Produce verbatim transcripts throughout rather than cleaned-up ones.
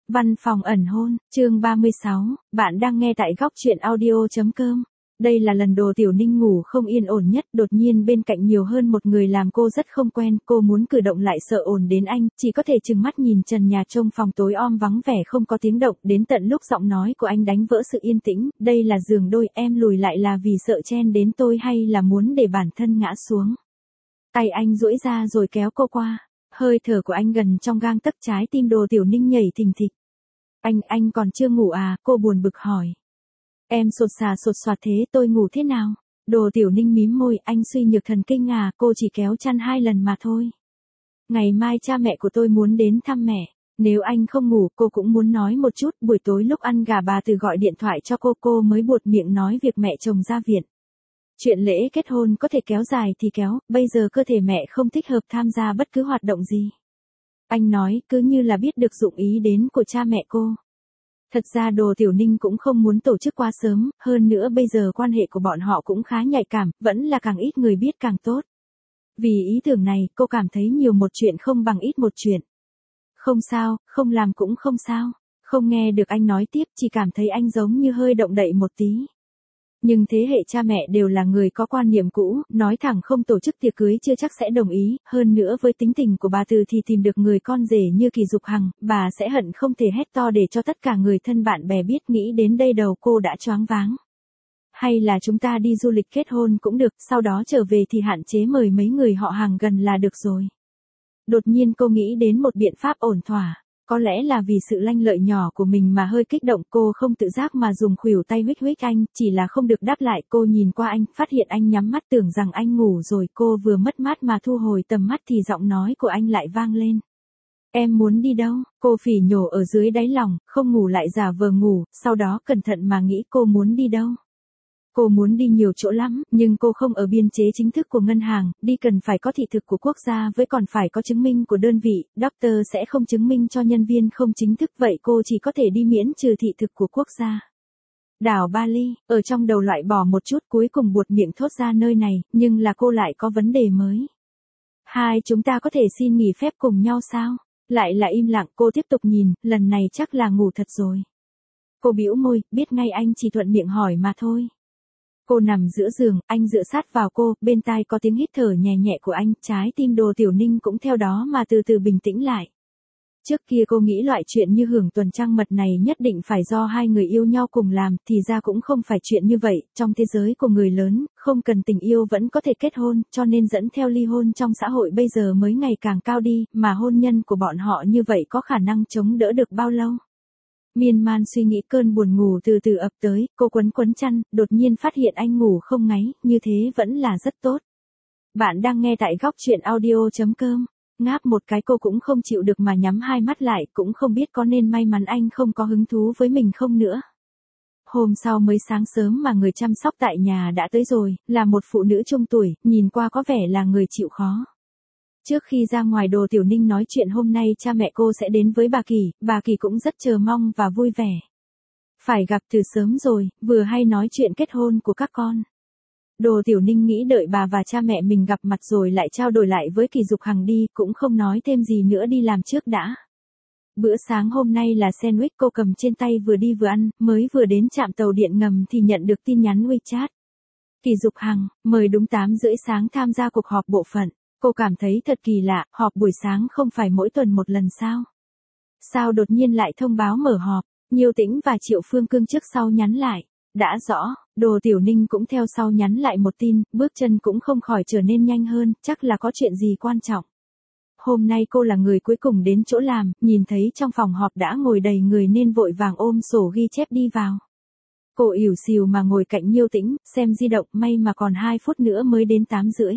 Văn phòng ẩn hôn, chương ba mươi sáu, bạn đang nghe tại góc truyện audio chấm com. Đây là lần Đồ Tiểu Ninh ngủ không yên ổn nhất, đột nhiên bên cạnh nhiều hơn một người làm cô rất không quen, cô muốn cử động lại sợ ồn đến anh, chỉ có thể trừng mắt nhìn trần nhà trông phòng tối om vắng vẻ không có tiếng động, đến tận lúc giọng nói của anh đánh vỡ sự yên tĩnh, đây là giường đôi, em lùi lại là vì sợ chen đến tôi hay là muốn để bản thân ngã xuống. Tay anh duỗi ra rồi kéo cô qua, hơi thở của anh gần trong gang tấc, trái tim Đồ Tiểu Ninh nhảy thình thịch. Anh, anh còn chưa ngủ à, cô buồn bực hỏi. Em sột xà sột soạt thế, tôi ngủ thế nào? Đồ Tiểu Ninh mím môi, anh suy nhược thần kinh à, cô chỉ kéo chăn hai lần mà thôi. Ngày mai cha mẹ của tôi muốn đến thăm mẹ. Nếu anh không ngủ, cô cũng muốn nói một chút, buổi tối lúc ăn gà bà Từ gọi điện thoại cho cô, cô mới buột miệng nói việc mẹ chồng ra viện. Chuyện lễ kết hôn có thể kéo dài thì kéo, bây giờ cơ thể mẹ không thích hợp tham gia bất cứ hoạt động gì. Anh nói, cứ như là biết được dụng ý đến của cha mẹ cô. Thật ra Đồ Tiểu Ninh cũng không muốn tổ chức quá sớm, hơn nữa bây giờ quan hệ của bọn họ cũng khá nhạy cảm, vẫn là càng ít người biết càng tốt. Vì ý tưởng này, cô cảm thấy nhiều một chuyện không bằng ít một chuyện. Không sao, không làm cũng không sao. Không nghe được anh nói tiếp, chỉ cảm thấy anh giống như hơi động đậy một tí. Nhưng thế hệ cha mẹ đều là người có quan niệm cũ, nói thẳng không tổ chức tiệc cưới chưa chắc sẽ đồng ý, hơn nữa với tính tình của bà Từ thì tìm được người con rể như Kỳ Dục Hằng, bà sẽ hận không thể hét to để cho tất cả người thân bạn bè biết, nghĩ đến đây đầu cô đã choáng váng. Hay là chúng ta đi du lịch kết hôn cũng được, sau đó trở về thì hạn chế mời mấy người họ hàng gần là được rồi. Đột nhiên cô nghĩ đến một biện pháp ổn thỏa. Có lẽ là vì sự lanh lợi nhỏ của mình mà hơi kích động, cô không tự giác mà dùng khuỷu tay huých huých anh, chỉ là không được đáp lại. Cô nhìn qua anh, phát hiện anh nhắm mắt tưởng rằng anh ngủ rồi, cô vừa mất mát mà thu hồi tầm mắt thì giọng nói của anh lại vang lên. Em muốn đi đâu? Cô phỉ nhổ ở dưới đáy lòng, không ngủ lại giả vờ ngủ, sau đó cẩn thận mà nghĩ cô muốn đi đâu. Cô muốn đi nhiều chỗ lắm, nhưng cô không ở biên chế chính thức của ngân hàng, đi cần phải có thị thực của quốc gia với còn phải có chứng minh của đơn vị, doctor sẽ không chứng minh cho nhân viên không chính thức, vậy cô chỉ có thể đi miễn trừ thị thực của quốc gia. Đảo Bali, ở trong đầu loại bỏ một chút, cuối cùng buột miệng thốt ra nơi này, nhưng là cô lại có vấn đề mới. Hai chúng ta có thể xin nghỉ phép cùng nhau sao? Lại là im lặng, cô tiếp tục nhìn, lần này chắc là ngủ thật rồi. Cô bĩu môi, biết ngay anh chỉ thuận miệng hỏi mà thôi. Cô nằm giữa giường, anh dựa sát vào cô, bên tai có tiếng hít thở nhẹ nhẹ của anh, trái tim Đồ Tiểu Ninh cũng theo đó mà từ từ bình tĩnh lại. Trước kia cô nghĩ loại chuyện như hưởng tuần trăng mật này nhất định phải do hai người yêu nhau cùng làm, thì ra cũng không phải chuyện như vậy, trong thế giới của người lớn, không cần tình yêu vẫn có thể kết hôn, cho nên dẫn theo ly hôn trong xã hội bây giờ mới ngày càng cao đi, mà hôn nhân của bọn họ như vậy có khả năng chống đỡ được bao lâu. Miên man suy nghĩ, cơn buồn ngủ từ từ ập tới, cô quấn quấn chăn, đột nhiên phát hiện anh ngủ không ngáy, như thế vẫn là rất tốt. Bạn đang nghe tại góc truyện audio chấm com. Ngáp một cái cô cũng không chịu được mà nhắm hai mắt lại, cũng không biết có nên may mắn anh không có hứng thú với mình không nữa. Hôm sau mới sáng sớm mà người chăm sóc tại nhà đã tới rồi, là một phụ nữ trung tuổi, nhìn qua có vẻ là người chịu khó. Trước khi ra ngoài, Đồ Tiểu Ninh nói chuyện hôm nay cha mẹ cô sẽ đến với bà Kỳ, bà Kỳ cũng rất chờ mong và vui vẻ. Phải gặp từ sớm rồi, vừa hay nói chuyện kết hôn của các con. Đồ Tiểu Ninh nghĩ đợi bà và cha mẹ mình gặp mặt rồi lại trao đổi lại với Kỳ Dục Hằng đi, cũng không nói thêm gì nữa, đi làm trước đã. Bữa sáng hôm nay là sandwich cô cầm trên tay vừa đi vừa ăn, mới vừa đến trạm tàu điện ngầm thì nhận được tin nhắn WeChat. Kỳ Dục Hằng, mời đúng tám rưỡi sáng tham gia cuộc họp bộ phận. Cô cảm thấy thật kỳ lạ, họp buổi sáng không phải mỗi tuần một lần sao? Sao đột nhiên lại thông báo mở họp? Nhiêu Tĩnh và Triệu Phương Cương trước sau nhắn lại. Đã rõ, Đồ Tiểu Ninh cũng theo sau nhắn lại một tin, bước chân cũng không khỏi trở nên nhanh hơn, chắc là có chuyện gì quan trọng. Hôm nay cô là người cuối cùng đến chỗ làm, nhìn thấy trong phòng họp đã ngồi đầy người nên vội vàng ôm sổ ghi chép đi vào. Cô ỉu xìu mà ngồi cạnh Nhiêu Tĩnh, xem di động, may mà còn hai phút nữa mới đến tám rưỡi.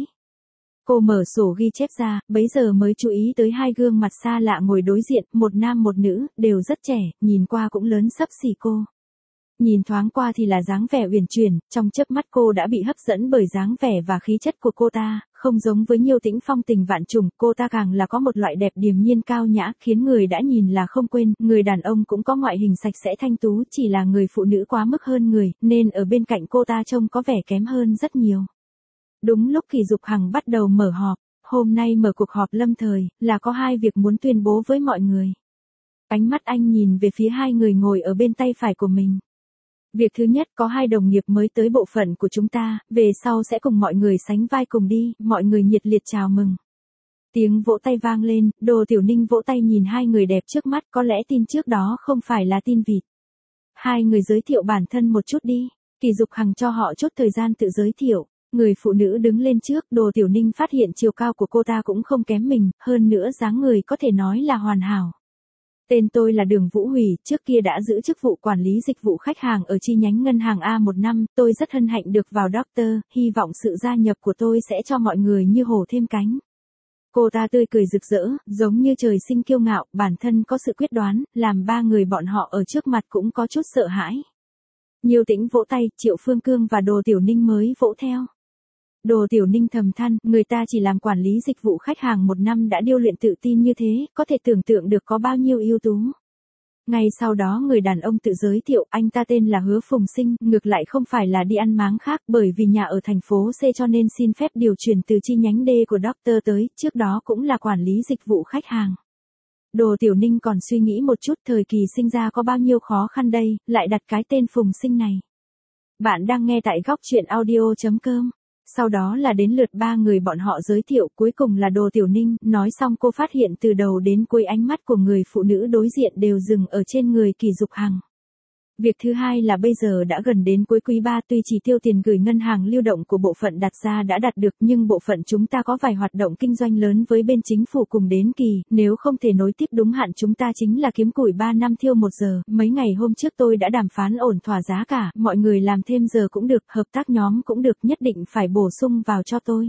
Cô mở sổ ghi chép ra, bấy giờ mới chú ý tới hai gương mặt xa lạ ngồi đối diện, một nam một nữ, đều rất trẻ, nhìn qua cũng lớn xấp xỉ cô. Nhìn thoáng qua thì là dáng vẻ uyển chuyển, trong chớp mắt cô đã bị hấp dẫn bởi dáng vẻ và khí chất của cô ta, không giống với Nhiêu Tĩnh phong tình vạn trùng, cô ta càng là có một loại đẹp điềm nhiên cao nhã, khiến người đã nhìn là không quên, người đàn ông cũng có ngoại hình sạch sẽ thanh tú, chỉ là người phụ nữ quá mức hơn người, nên ở bên cạnh cô ta trông có vẻ kém hơn rất nhiều. Đúng lúc Kỳ Dục Hằng bắt đầu mở họp, hôm nay mở cuộc họp lâm thời, là có hai việc muốn tuyên bố với mọi người. Ánh mắt anh nhìn về phía hai người ngồi ở bên tay phải của mình. Việc thứ nhất, có hai đồng nghiệp mới tới bộ phận của chúng ta, về sau sẽ cùng mọi người sánh vai cùng đi, mọi người nhiệt liệt chào mừng. Tiếng vỗ tay vang lên, Đồ Tiểu Ninh vỗ tay nhìn hai người đẹp trước mắt, có lẽ tin trước đó không phải là tin vịt. Hai người giới thiệu bản thân một chút đi. Kỳ Dục Hằng cho họ chút thời gian tự giới thiệu. Người phụ nữ đứng lên trước, Đồ Tiểu Ninh phát hiện chiều cao của cô ta cũng không kém mình, hơn nữa dáng người có thể nói là hoàn hảo. Tên tôi là Đường Vũ Hủy, trước kia đã giữ chức vụ quản lý dịch vụ khách hàng ở chi nhánh ngân hàng A một năm, tôi rất hân hạnh được vào Doctor, hy vọng sự gia nhập của tôi sẽ cho mọi người như hổ thêm cánh. Cô ta tươi cười rực rỡ, giống như trời sinh kiêu ngạo, bản thân có sự quyết đoán, làm ba người bọn họ ở trước mặt cũng có chút sợ hãi. Nhiêu Tĩnh vỗ tay, Triệu Phương Cương và Đồ Tiểu Ninh mới vỗ theo. Đồ Tiểu Ninh thầm than, người ta chỉ làm quản lý dịch vụ khách hàng một năm đã điêu luyện tự tin như thế, có thể tưởng tượng được có bao nhiêu ưu tú. Ngay sau đó người đàn ông tự giới thiệu, anh ta tên là Hứa Phùng Sinh, ngược lại không phải là đi ăn máng khác, bởi vì nhà ở thành phố C cho nên xin phép điều chuyển từ chi nhánh D của Doctor tới, trước đó cũng là quản lý dịch vụ khách hàng. Đồ Tiểu Ninh còn suy nghĩ một chút, thời kỳ sinh ra có bao nhiêu khó khăn đây, lại đặt cái tên Phùng Sinh này. Bạn đang nghe tại góc truyện audio chấm com. Sau đó là đến lượt ba người bọn họ giới thiệu, cuối cùng là Đồ Tiểu Ninh, nói xong cô phát hiện từ đầu đến cuối ánh mắt của người phụ nữ đối diện đều dừng ở trên người Kỳ Dục Hằng. Việc thứ hai là bây giờ đã gần đến cuối quý ba, tuy chỉ tiêu tiền gửi ngân hàng lưu động của bộ phận đặt ra đã đạt được, nhưng bộ phận chúng ta có vài hoạt động kinh doanh lớn với bên chính phủ cùng đến kỳ, nếu không thể nối tiếp đúng hạn chúng ta chính là kiếm củi ba năm thiêu một giờ, mấy ngày hôm trước tôi đã đàm phán ổn thỏa giá cả, mọi người làm thêm giờ cũng được, hợp tác nhóm cũng được, nhất định phải bổ sung vào cho tôi.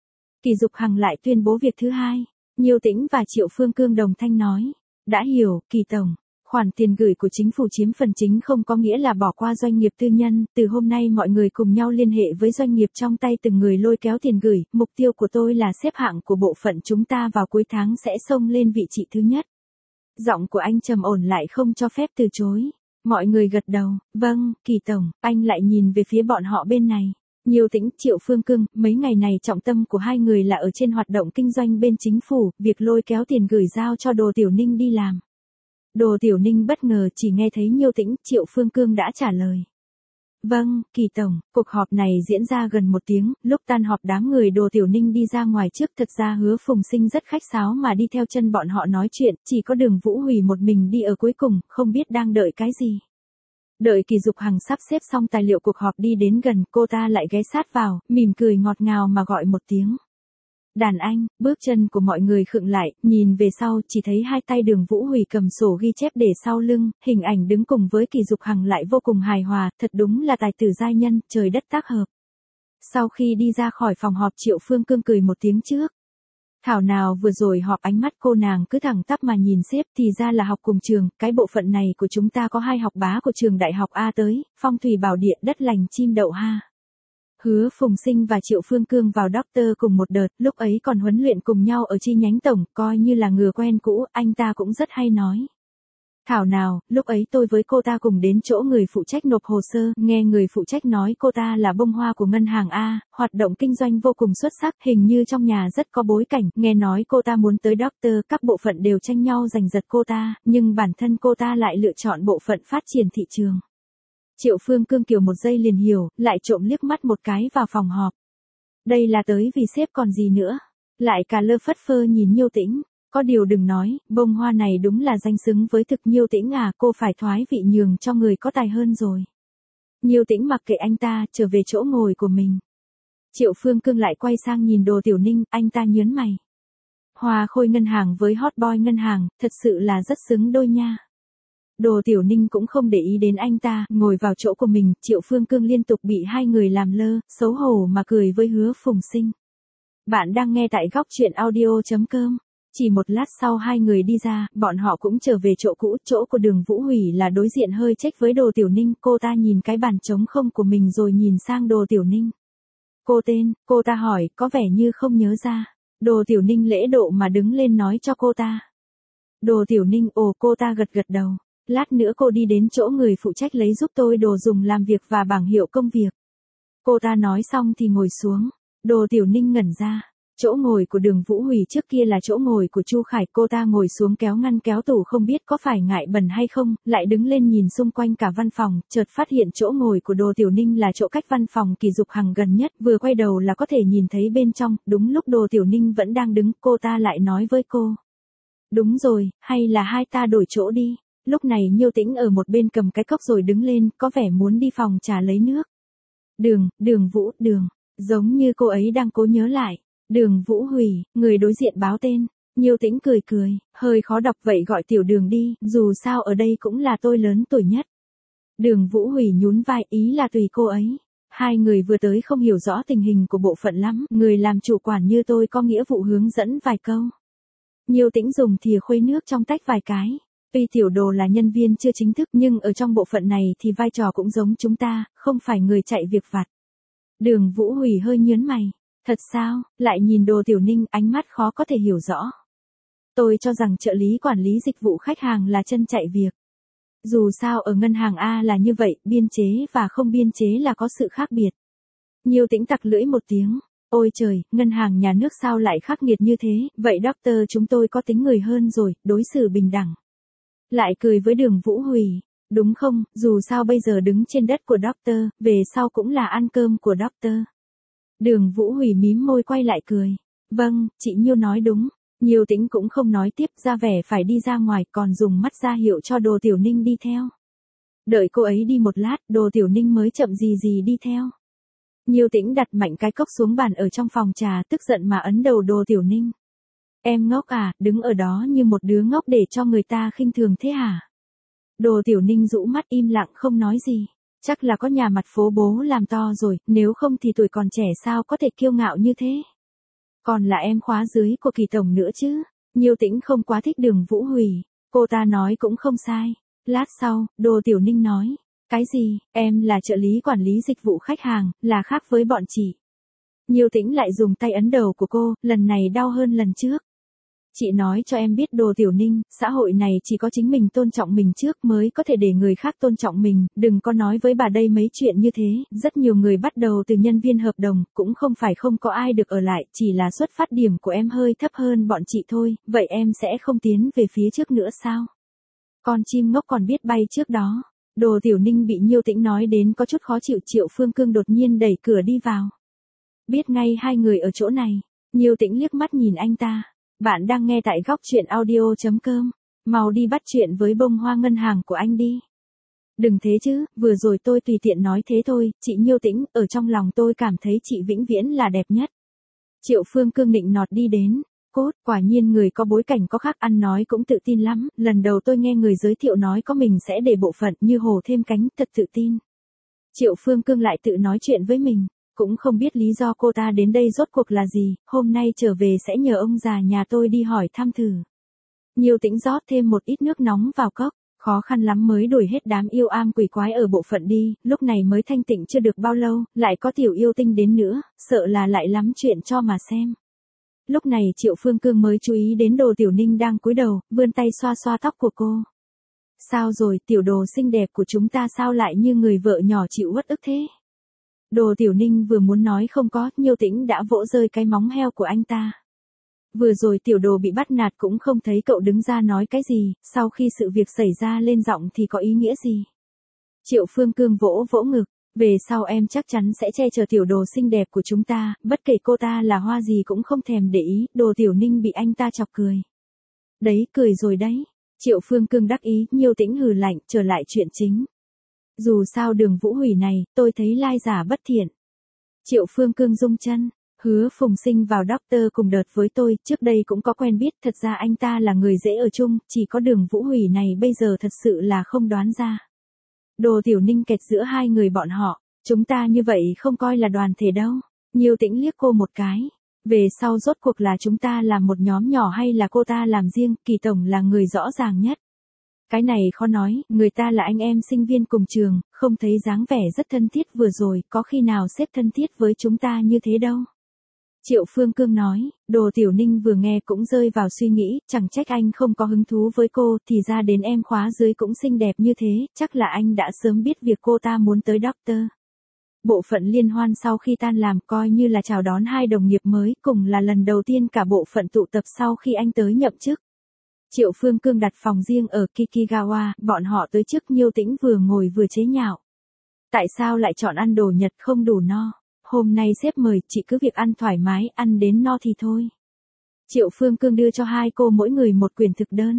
Kỳ Dục Hằng lại tuyên bố việc thứ hai. Nhiêu Tĩnh và Triệu Phương Cương đồng thanh nói, đã hiểu, Kỳ Tổng. Khoản tiền gửi của chính phủ chiếm phần chính không có nghĩa là bỏ qua doanh nghiệp tư nhân, từ hôm nay mọi người cùng nhau liên hệ với doanh nghiệp trong tay từng người lôi kéo tiền gửi, mục tiêu của tôi là xếp hạng của bộ phận chúng ta vào cuối tháng sẽ xông lên vị trí thứ nhất. Giọng của anh trầm ổn lại không cho phép từ chối. Mọi người gật đầu, vâng, Kỳ Tổng, anh lại nhìn về phía bọn họ bên này. Nhiêu Tĩnh, Triệu Phương Cương, mấy ngày này trọng tâm của hai người là ở trên hoạt động kinh doanh bên chính phủ, việc lôi kéo tiền gửi giao cho Đồ Tiểu Ninh đi làm. Đồ Tiểu Ninh bất ngờ chỉ nghe thấy Nhiêu Tĩnh, Triệu Phương Cương đã trả lời. Vâng, Kỳ Tổng, cuộc họp này diễn ra gần một tiếng, lúc tan họp đám người Đồ Tiểu Ninh đi ra ngoài trước, thật ra Hứa Phùng Sinh rất khách sáo mà đi theo chân bọn họ nói chuyện, chỉ có Đường Vũ Hủy một mình đi ở cuối cùng, không biết đang đợi cái gì. Đợi Kỳ Dục Hằng sắp xếp xong tài liệu cuộc họp đi đến gần, cô ta lại ghé sát vào, mỉm cười ngọt ngào mà gọi một tiếng. Đàn anh, bước chân của mọi người khựng lại, nhìn về sau, chỉ thấy hai tay Đường Vũ Hủy cầm sổ ghi chép để sau lưng, hình ảnh đứng cùng với Kỳ Dục Hằng lại vô cùng hài hòa, thật đúng là tài tử giai nhân, trời đất tác hợp. Sau khi đi ra khỏi phòng họp, Triệu Phương Cương cười một tiếng trước. Thảo nào vừa rồi họp ánh mắt cô nàng cứ thẳng tắp mà nhìn sếp, thì ra là học cùng trường, cái bộ phận này của chúng ta có hai học bá của trường đại học A tới, phong thủy bảo địa, đất lành chim đậu ha. Hứa Phùng Sinh và Triệu Phương Cương vào Doctor cùng một đợt, lúc ấy còn huấn luyện cùng nhau ở chi nhánh tổng, coi như là ngừa quen cũ, anh ta cũng rất hay nói. Thảo nào, lúc ấy tôi với cô ta cùng đến chỗ người phụ trách nộp hồ sơ, nghe người phụ trách nói cô ta là bông hoa của ngân hàng A, hoạt động kinh doanh vô cùng xuất sắc, hình như trong nhà rất có bối cảnh, nghe nói cô ta muốn tới Doctor, các bộ phận đều tranh nhau giành giật cô ta, nhưng bản thân cô ta lại lựa chọn bộ phận phát triển thị trường. Triệu Phương Cương kiều một giây liền hiểu, lại trộm liếc mắt một cái vào phòng họp. Đây là tới vì sếp còn gì nữa. Lại cả lơ phất phơ nhìn Nhiêu Tĩnh. Có điều đừng nói, bông hoa này đúng là danh xứng với thực. Nhiêu Tĩnh à, cô phải thoái vị nhường cho người có tài hơn rồi. Nhiêu Tĩnh mặc kệ anh ta, trở về chỗ ngồi của mình. Triệu Phương Cương lại quay sang nhìn Đồ Tiểu Ninh, anh ta nhớn mày. Hoa khôi ngân hàng với hot boy ngân hàng, thật sự là rất xứng đôi nha. Đồ Tiểu Ninh cũng không để ý đến anh ta, ngồi vào chỗ của mình, Triệu Phương Cương liên tục bị hai người làm lơ, xấu hổ mà cười với Hứa Phùng Sinh. Bạn đang nghe tại góc truyện audio chấm com. Chỉ một lát sau hai người đi ra, bọn họ cũng trở về chỗ cũ, chỗ của Đường Vũ Hủy là đối diện hơi chếch với Đồ Tiểu Ninh, cô ta nhìn cái bàn trống không của mình rồi nhìn sang Đồ Tiểu Ninh. Cô tên, cô ta hỏi, có vẻ như không nhớ ra. Đồ Tiểu Ninh lễ độ mà đứng lên nói cho cô ta. Đồ Tiểu Ninh, ồ, cô ta gật gật đầu. Lát nữa cô đi đến chỗ người phụ trách lấy giúp tôi đồ dùng làm việc và bảng hiệu công việc. Cô ta nói xong thì ngồi xuống. Đồ Tiểu Ninh ngẩn ra. Chỗ ngồi của Đường Vũ Hủy trước kia là chỗ ngồi của Chu Khải, cô ta ngồi xuống kéo ngăn kéo tủ không biết có phải ngại bẩn hay không, lại đứng lên nhìn xung quanh cả văn phòng, chợt phát hiện chỗ ngồi của Đồ Tiểu Ninh là chỗ cách văn phòng Kỳ Dục Hằng gần nhất, vừa quay đầu là có thể nhìn thấy bên trong, đúng lúc Đồ Tiểu Ninh vẫn đang đứng, cô ta lại nói với cô. Đúng rồi, hay là hai ta đổi chỗ đi. Lúc này Nhiêu Tĩnh ở một bên cầm cái cốc rồi đứng lên, có vẻ muốn đi phòng trà lấy nước. Đường, Đường Vũ, Đường, giống như cô ấy đang cố nhớ lại. Đường Vũ Hủy, người đối diện báo tên. Nhiêu Tĩnh cười cười, hơi khó đọc vậy gọi Tiểu Đường đi, dù sao ở đây cũng là tôi lớn tuổi nhất. Đường Vũ Hủy nhún vai, ý là tùy cô ấy. Hai người vừa tới không hiểu rõ tình hình của bộ phận lắm, người làm chủ quản như tôi có nghĩa vụ hướng dẫn vài câu. Nhiêu Tĩnh dùng thìa khuấy nước trong tách vài cái. Tuy Tiểu Đồ là nhân viên chưa chính thức nhưng ở trong bộ phận này thì vai trò cũng giống chúng ta, không phải người chạy việc vặt. Đường Vũ Hủy hơi nhớn mày. Thật sao, lại nhìn Đồ Tiểu Ninh, ánh mắt khó có thể hiểu rõ. Tôi cho rằng trợ lý quản lý dịch vụ khách hàng là chân chạy việc. Dù sao ở ngân hàng A là như vậy, biên chế và không biên chế là có sự khác biệt. Nhiêu Tĩnh tặc lưỡi một tiếng. Ôi trời, ngân hàng nhà nước sao lại khắc nghiệt như thế, vậy doctor chúng tôi có tính người hơn rồi, đối xử bình đẳng. Lại cười với Đường Vũ Hủy. Đúng không, dù sao bây giờ đứng trên đất của doctor, về sau cũng là ăn cơm của doctor. Đường Vũ Hủy mím môi quay lại cười. Vâng, chị Nhiêu nói đúng. Nhiêu Tĩnh cũng không nói tiếp, ra vẻ phải đi ra ngoài, còn dùng mắt ra hiệu cho Đồ Tiểu Ninh đi theo. Đợi cô ấy đi một lát, Đồ Tiểu Ninh mới chậm gì gì đi theo. Nhiêu Tĩnh đặt mạnh cái cốc xuống bàn ở trong phòng trà, tức giận mà ấn đầu Đồ Tiểu Ninh. Em ngốc à, đứng ở đó như một đứa ngốc để cho người ta khinh thường thế hả? Đồ Tiểu Ninh rũ mắt im lặng không nói gì. Chắc là có nhà mặt phố bố làm to rồi, nếu không thì tuổi còn trẻ sao có thể kiêu ngạo như thế. Còn là em khóa dưới của Kỳ tổng nữa chứ. Nhiêu Tĩnh không quá thích Đường Vũ Hủy. Cô ta nói cũng không sai. Lát sau, Đồ Tiểu Ninh nói. Cái gì, em là trợ lý quản lý dịch vụ khách hàng, là khác với bọn chị. Nhiêu Tĩnh lại dùng tay ấn đầu của cô, lần này đau hơn lần trước. Chị nói cho em biết Đồ Tiểu Ninh, xã hội này chỉ có chính mình tôn trọng mình trước mới có thể để người khác tôn trọng mình, đừng có nói với bà đây mấy chuyện như thế, rất nhiều người bắt đầu từ nhân viên hợp đồng, cũng không phải không có ai được ở lại, chỉ là xuất phát điểm của em hơi thấp hơn bọn chị thôi, vậy em sẽ không tiến về phía trước nữa sao? Con chim ngốc còn biết bay trước đó. Đồ Tiểu Ninh bị Nhiêu Tĩnh nói đến có chút khó chịu, Triệu Phương Cương đột nhiên đẩy cửa đi vào. Biết ngay hai người ở chỗ này, Nhiêu Tĩnh liếc mắt nhìn anh ta. Bạn đang nghe tại góc truyện audio chấm com. Mau đi bắt chuyện với bông hoa ngân hàng của anh đi. Đừng thế chứ, vừa rồi tôi tùy tiện nói thế thôi, chị Nhiêu Tĩnh, ở trong lòng tôi cảm thấy chị vĩnh viễn là đẹp nhất. Triệu Phương Cương nịnh nọt đi đến. Cốt, quả nhiên người có bối cảnh có khác, ăn nói cũng tự tin lắm, lần đầu tôi nghe người giới thiệu nói có mình sẽ để bộ phận như hổ thêm cánh, thật tự tin. Triệu Phương Cương lại tự nói chuyện với mình. Cũng không biết lý do cô ta đến đây rốt cuộc là gì, hôm nay trở về sẽ nhờ ông già nhà tôi đi hỏi thăm thử. Nhiêu Tĩnh rót thêm một ít nước nóng vào cốc, khó khăn lắm mới đuổi hết đám yêu am quỷ quái ở bộ phận đi, lúc này mới thanh tịnh chưa được bao lâu, lại có tiểu yêu tinh đến nữa, sợ là lại lắm chuyện cho mà xem. Lúc này Triệu Phương Cương mới chú ý đến Đồ Tiểu Ninh đang cúi đầu, vươn tay xoa xoa tóc của cô. Sao rồi, tiểu đồ xinh đẹp của chúng ta sao lại như người vợ nhỏ chịu uất ức thế? Đồ Tiểu Ninh vừa muốn nói không có, Nhiêu Tĩnh đã vỗ rơi cái móng heo của anh ta. Vừa rồi tiểu đồ bị bắt nạt cũng không thấy cậu đứng ra nói cái gì, sau khi sự việc xảy ra lên giọng thì có ý nghĩa gì? Triệu Phương Cương vỗ vỗ ngực, về sau em chắc chắn sẽ che chở tiểu đồ xinh đẹp của chúng ta, bất kể cô ta là hoa gì cũng không thèm để ý, Đồ Tiểu Ninh bị anh ta chọc cười. Đấy, cười rồi đấy. Triệu Phương Cương đắc ý, Nhiêu Tĩnh hừ lạnh, trở lại chuyện chính. Dù sao Đường Vũ Hủy này, tôi thấy lai giả bất thiện. Triệu Phương Cương rung chân, Hứa Phùng Sinh vào doctor cùng đợt với tôi, trước đây cũng có quen biết, thật ra anh ta là người dễ ở chung, chỉ có Đường Vũ Hủy này bây giờ thật sự là không đoán ra. Đồ Tiểu Ninh kẹt giữa hai người bọn họ, chúng ta như vậy không coi là đoàn thể đâu. Nhiêu Tĩnh liếc cô một cái. Về sau rốt cuộc là chúng ta làm một nhóm nhỏ hay là cô ta làm riêng, Kỳ tổng là người rõ ràng nhất. Cái này khó nói, người ta là anh em sinh viên cùng trường, không thấy dáng vẻ rất thân thiết vừa rồi, có khi nào xếp thân thiết với chúng ta như thế đâu. Triệu Phương Cương nói, Đồ Tiểu Ninh vừa nghe cũng rơi vào suy nghĩ, chẳng trách anh không có hứng thú với cô, thì ra đến em khóa dưới cũng xinh đẹp như thế, chắc là anh đã sớm biết việc cô ta muốn tới doctor. Bộ phận liên hoan sau khi tan làm coi như là chào đón hai đồng nghiệp mới, cùng là lần đầu tiên cả bộ phận tụ tập sau khi anh tới nhậm chức. Triệu Phương Cương đặt phòng riêng ở Kikigawa, bọn họ tới trước Nhiêu Tĩnh vừa ngồi vừa chế nhạo. Tại sao lại chọn ăn đồ Nhật không đủ no? Hôm nay sếp mời, chị cứ việc ăn thoải mái, ăn đến no thì thôi. Triệu Phương Cương đưa cho hai cô mỗi người một quyển thực đơn.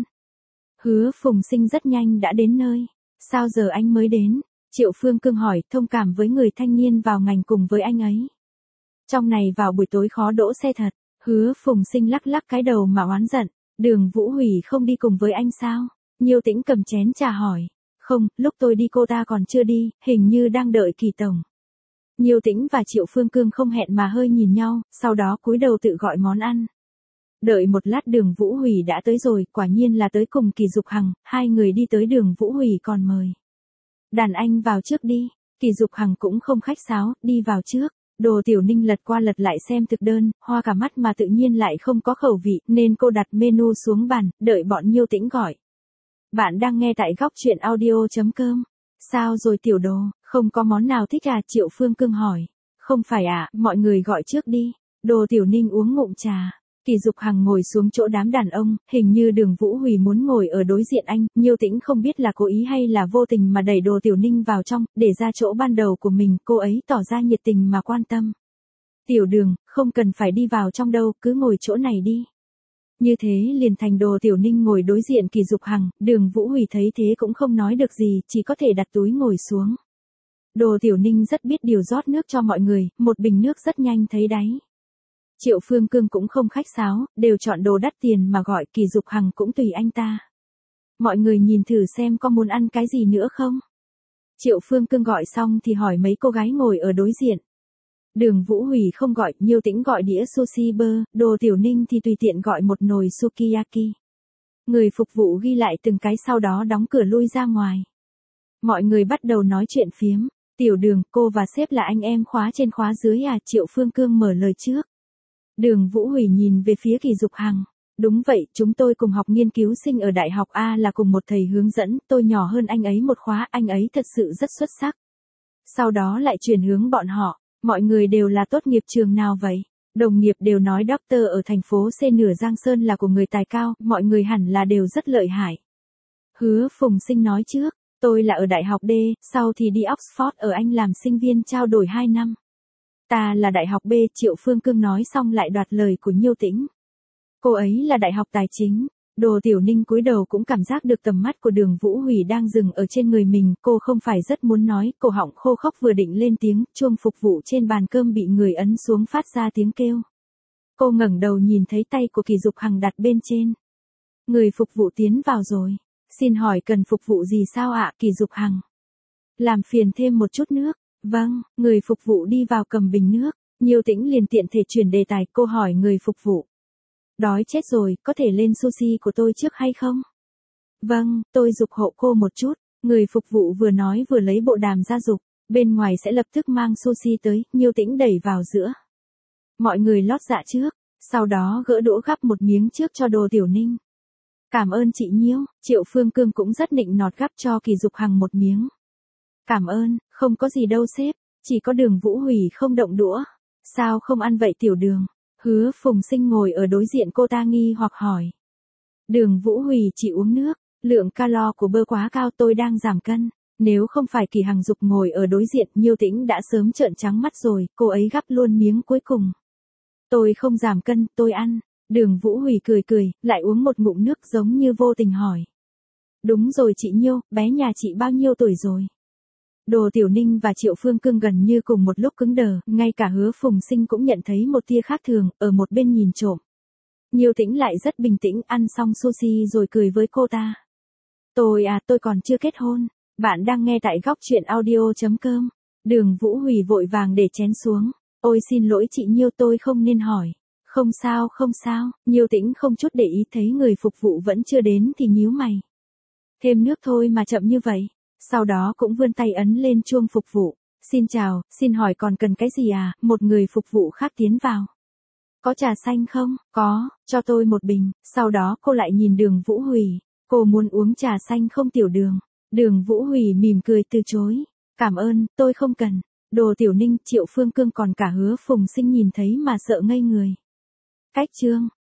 Hứa Phùng Sinh rất nhanh đã đến nơi. Sao giờ anh mới đến? Triệu Phương Cương hỏi, thông cảm với người thanh niên vào ngành cùng với anh ấy. Trong này vào buổi tối khó đỗ xe thật. Hứa Phùng Sinh lắc lắc cái đầu mà oán giận. Đường Vũ Hủy không đi cùng với anh sao? Nhiêu Tĩnh cầm chén trà hỏi. Không, lúc tôi đi cô ta còn chưa đi, hình như đang đợi Kỳ tổng. Nhiêu Tĩnh và Triệu Phương Cương không hẹn mà hơi nhìn nhau, sau đó cúi đầu tự gọi món ăn. Đợi một lát Đường Vũ Hủy đã tới rồi, quả nhiên là tới cùng Kỳ Dục Hằng, hai người đi tới Đường Vũ Hủy còn mời. Đàn anh vào trước đi, Kỳ Dục Hằng cũng không khách sáo, đi vào trước. Đồ Tiểu Ninh lật qua lật lại xem thực đơn, hoa cả mắt mà tự nhiên lại không có khẩu vị, nên cô đặt menu xuống bàn, đợi bọn Nhiêu Tĩnh gọi. Bạn đang nghe tại góc truyện audio.com. Sao rồi tiểu đồ, không có món nào thích à? Triệu Phương Cương hỏi. Không phải à, mọi người gọi trước đi. Đồ Tiểu Ninh uống ngụm trà. Kỳ Dục Hằng ngồi xuống chỗ đám đàn ông, hình như Đường Vũ Hủy muốn ngồi ở đối diện anh, Nhiêu Tĩnh không biết là cố ý hay là vô tình mà đẩy Đồ Tiểu Ninh vào trong, để ra chỗ ban đầu của mình, cô ấy tỏ ra nhiệt tình mà quan tâm. Tiểu Đường, không cần phải đi vào trong đâu, cứ ngồi chỗ này đi. Như thế liền thành Đồ Tiểu Ninh ngồi đối diện Kỳ Dục Hằng, Đường Vũ Hủy thấy thế cũng không nói được gì, chỉ có thể đặt túi ngồi xuống. Đồ Tiểu Ninh rất biết điều rót nước cho mọi người, một bình nước rất nhanh thấy đáy. Triệu Phương Cương cũng không khách sáo, đều chọn đồ đắt tiền mà gọi, Kỳ Dục Hằng cũng tùy anh ta. Mọi người nhìn thử xem có muốn ăn cái gì nữa không? Triệu Phương Cương gọi xong thì hỏi mấy cô gái ngồi ở đối diện. Đường Vũ Hủy không gọi, Nhiêu Tĩnh gọi đĩa sushi bơ, Đồ Tiểu Ninh thì tùy tiện gọi một nồi sukiyaki. Người phục vụ ghi lại từng cái sau đó đóng cửa lui ra ngoài. Mọi người bắt đầu nói chuyện phiếm. Tiểu Đường, cô và sếp là anh em khóa trên khóa dưới à? Triệu Phương Cương mở lời trước. Đường Vũ Hủy nhìn về phía Kỳ Dục Hằng. Đúng vậy, chúng tôi cùng học nghiên cứu sinh ở Đại học A là cùng một thầy hướng dẫn, tôi nhỏ hơn anh ấy một khóa, anh ấy thật sự rất xuất sắc. Sau đó lại chuyển hướng bọn họ, mọi người đều là tốt nghiệp trường nào vậy? Đồng nghiệp đều nói doctor ở thành phố C nửa Giang Sơn là của người tài cao, mọi người hẳn là đều rất lợi hại. Hứa Phùng Sinh nói trước, tôi là ở Đại học D, sau thì đi Oxford ở Anh làm sinh viên trao đổi hai năm. Ta là Đại học B, Triệu Phương Cương nói xong lại đoạt lời của Nhiêu Tĩnh. Cô ấy là Đại học Tài chính. Đồ Tiểu Ninh cúi đầu cũng cảm giác được tầm mắt của Đường Vũ Hủy đang dừng ở trên người mình, cô không phải rất muốn nói, cổ họng khô khốc vừa định lên tiếng, chuông phục vụ trên bàn cơm bị người ấn xuống phát ra tiếng kêu. Cô ngẩng đầu nhìn thấy tay của Kỳ Dục Hằng đặt bên trên. Người phục vụ tiến vào rồi. Xin hỏi cần phục vụ gì sao ạ? Kỳ Dục Hằng. Làm phiền thêm một chút nước. Vâng, người phục vụ đi vào cầm bình nước. Nhiêu Tĩnh liền tiện thể chuyển đề tài, cô hỏi người phục vụ. Đói chết rồi, có thể lên sushi của tôi trước hay không? Vâng, tôi giục hộ cô một chút. Người phục vụ vừa nói vừa lấy bộ đàm ra giục. Bên ngoài sẽ lập tức mang sushi tới, Nhiêu Tĩnh đẩy vào giữa. Mọi người lót dạ trước, sau đó gỡ đũa gắp một miếng trước cho Đồ Tiểu Ninh. Cảm ơn chị Nhiêu, Triệu Phương Cương cũng rất nịnh nọt gắp cho Kỳ Dục Hằng một miếng. Cảm ơn, không có gì đâu sếp, chỉ có Đường Vũ Hủy không động đũa. Sao không ăn vậy Tiểu Đường? Hứa Phùng Sinh ngồi ở đối diện cô ta nghi hoặc hỏi. Đường Vũ Hủy chỉ uống nước, lượng calo của bơ quá cao, tôi đang giảm cân. Nếu không phải Kỳ Hằng Dục ngồi ở đối diện, Nhiêu Tĩnh đã sớm trợn trắng mắt rồi, cô ấy gắp luôn miếng cuối cùng. Tôi không giảm cân, tôi ăn. Đường Vũ Hủy cười cười, lại uống một ngụm nước giống như vô tình hỏi. Đúng rồi chị Nhiêu, bé nhà chị bao nhiêu tuổi rồi? Đồ Tiểu Ninh và Triệu Phương Cương gần như cùng một lúc cứng đờ, ngay cả Hứa Phùng Sinh cũng nhận thấy một tia khác thường, ở một bên nhìn trộm. Nhiêu Tĩnh lại rất bình tĩnh, ăn xong sushi rồi cười với cô ta. Tôi à, tôi còn chưa kết hôn. Bạn đang nghe tại góc truyện audio.com. Đường Vũ Hủy vội vàng để chén xuống. Ôi xin lỗi chị Nhiêu, tôi không nên hỏi. Không sao, không sao. Nhiêu Tĩnh không chút để ý thấy người phục vụ vẫn chưa đến thì nhíu mày. Thêm nước thôi mà chậm như vậy. Sau đó cũng vươn tay ấn lên chuông phục vụ. Xin chào, xin hỏi còn cần cái gì à? Một người phục vụ khác tiến vào. Có trà xanh không? Có, cho tôi một bình. Sau đó cô lại nhìn Đường Vũ Hủy. Cô muốn uống trà xanh không Tiểu Đường? Đường Vũ Hủy mỉm cười từ chối. Cảm ơn, tôi không cần. Đồ Tiểu Ninh, Triệu Phương Cương còn cả Hứa Phùng Sinh nhìn thấy mà sợ ngây người. Cách chương,